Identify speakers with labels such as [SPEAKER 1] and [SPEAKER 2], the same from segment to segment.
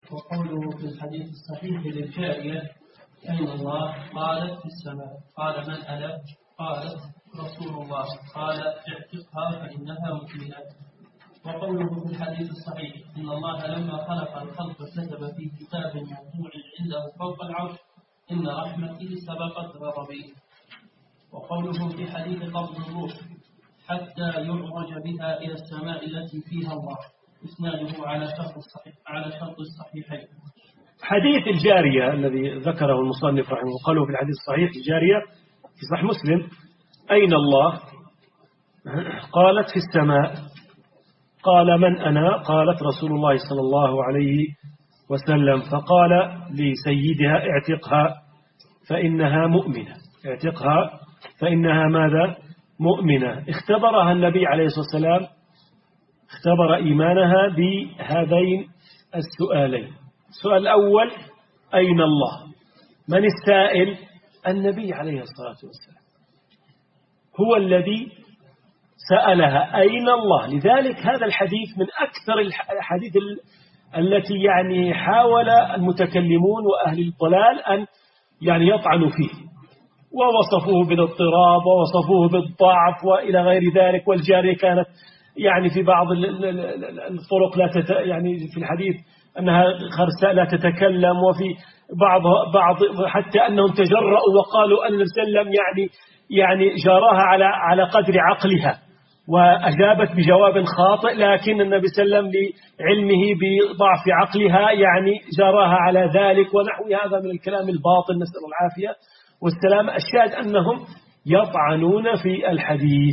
[SPEAKER 1] وقوله في الحديث الصحيح للجارية أين الله؟ قالت في السماء. قال من أنا؟ قالت رسول الله. قال اعتقها فإنها مؤمنة. وقوله في الحديث الصحيح إن الله لما خلق الخلق كتب في كتاب موضوع عنده فوق العرش إن رحمتي سبقت غضبي. وقوله في حديث قبض الروح حتى يعرج بها إلى السماء التي فيها الله إسناده على شرط الصحيحين.
[SPEAKER 2] حديث الجارية الذي ذكره المصنف رحمه الله قاله في الحديث الصحيح الجارية في صحيح مسلم أين الله؟ قالت في السماء. قال من أنا؟ قالت رسول الله صلى الله عليه وسلم. فقال لسيدها اعتقها فإنها مؤمنة. اعتقها فإنها ماذا؟ مؤمنة. اختبرها النبي عليه الصلاة والسلام، اختبر إيمانها بهذين السؤالين. السؤال الأول أين الله؟ من السائل؟ النبي عليه الصلاة والسلام هو الذي سألها أين الله. لذلك هذا الحديث من أكثر الحديث التي يعني حاول المتكلمون وأهل الضلال أن يعني يطعنوا فيه، ووصفوه بالاضطراب ووصفوه بالضعف وإلى غير ذلك. والجارية كانت يعني في بعض الطرق يعني في الحديث أنها خرساء لا تتكلم، وفي بعض حتى أنهم تجرؤوا وقالوا أن النبي صلى الله عليه وسلم يعني جاراها على قدر عقلها، وأجابت بجواب خاطئ، لكن النبي صلى الله عليه وسلم لعلمه بضعف عقلها يعني جاراها على ذلك ونحو هذا من الكلام الباطل، نسأل العافية والسلام. الشاهد أنهم يطعنون في الحديث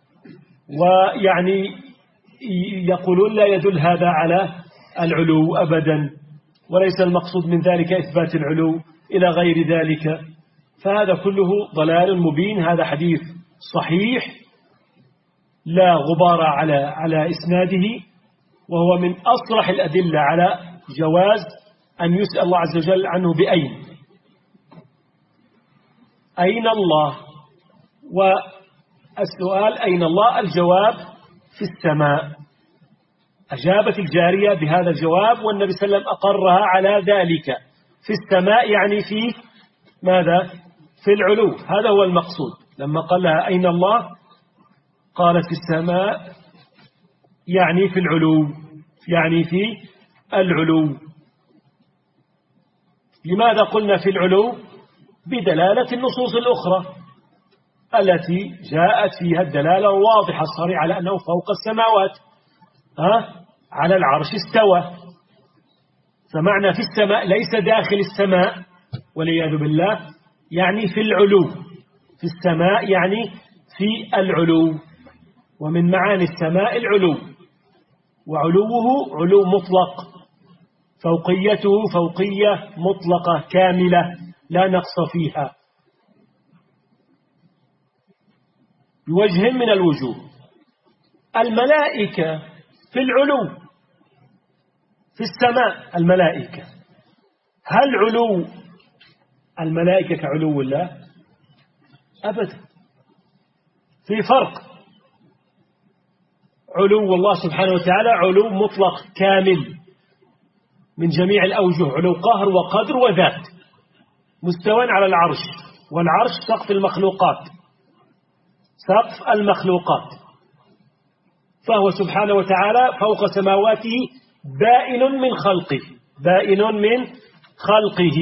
[SPEAKER 2] ويعني يقولون لا يدل هذا على العلو أبدا، وليس المقصود من ذلك إثبات العلو إلى غير ذلك. فهذا كله ضلال مبين. هذا حديث صحيح لا غبار على إسناده، وهو من أصرح الأدلة على جواز أن يسأل الله عز وجل عنه بأين. أين الله؟ والسؤال أين الله؟ الجواب في السماء. أجابت الجارية بهذا الجواب والنبي صلى الله عليه وسلم أقرها على ذلك. في السماء يعني في ماذا؟ في العلو. هذا هو المقصود. لما قال لها أين الله قالت في السماء يعني في العلو، يعني في العلو. لماذا قلنا في العلو؟ بدلالة النصوص الأخرى التي جاءت فيها الدلالة واضحة صريحة على أنه فوق السماوات، على العرش استوى. فمعنى في السماء ليس داخل السماء والعياذ بالله، يعني في العلو. في السماء يعني في العلو، ومن معاني السماء العلو، وعلوه علو مطلق، فوقيته فوقية مطلقة كاملة لا نقص فيها بوجه من الوجوه. الملائكة في العلو في السماء. الملائكة، هل علو الملائكة كعلو الله؟ أبدا، في فرق. علو الله سبحانه وتعالى علو مطلق كامل من جميع الأوجه، علو قهر وقدر وذات، مستوى على العرش، والعرش سقف المخلوقات، سقف المخلوقات، فهو سبحانه وتعالى فوق سماواته بائن من خلقه، بائن من خلقه.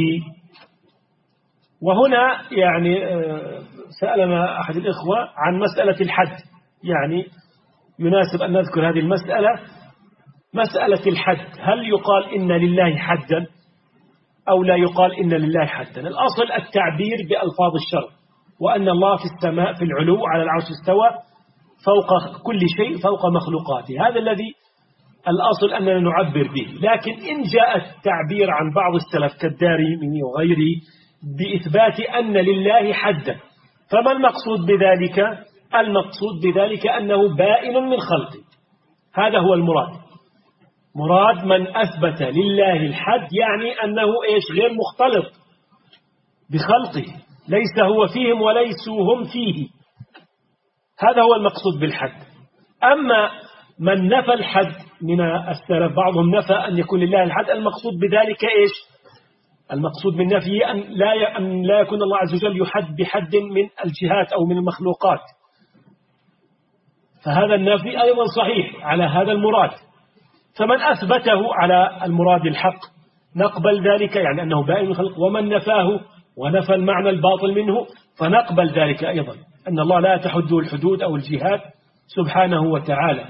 [SPEAKER 2] وهنا يعني سألنا أحد الإخوة عن مسألة الحد، يعني يناسب أن نذكر هذه المسألة، مسألة الحد. هل يقال إن لله حدا أو لا يقال إن لله حدا؟ الأصل التعبير بألفاظ الشرع، وأن الله في السماء في العلو على العرش استوى فوق كل شيء فوق مخلوقاته. هذا الذي الأصل أننا نعبر به. لكن إن جاء التعبير عن بعض السلف كالدارمي وغيره بإثبات أن لله حدا، فما المقصود بذلك؟ المقصود بذلك أنه بائن من خلقه. هذا هو المراد. مراد من أثبت لله الحد يعني أنه غير مختلط بخلقه، ليس هو فيهم وليسوا هم فيه. هذا هو المقصود بالحد. أما من نفى الحد من السلف بعضهم نفى أن يكون لله الحد، المقصود بذلك إيش؟ المقصود من نفيه أن لا يكون الله عز وجل يحد بحد من الجهات أو من المخلوقات، فهذا النفي أيضا صحيح على هذا المراد. فمن أثبته على المراد الحق نقبل ذلك، يعني أنه بائن من الخلق، ومن نفاه ونفى المعنى الباطل منه فنقبل ذلك أيضا، أن الله لا تحده الحدود أو الجهات سبحانه وتعالى.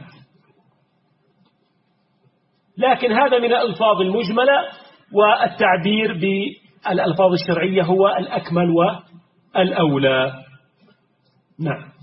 [SPEAKER 2] لكن هذا من الألفاظ المجملة، والتعبير بالألفاظ الشرعية هو الأكمل والأولى. نعم.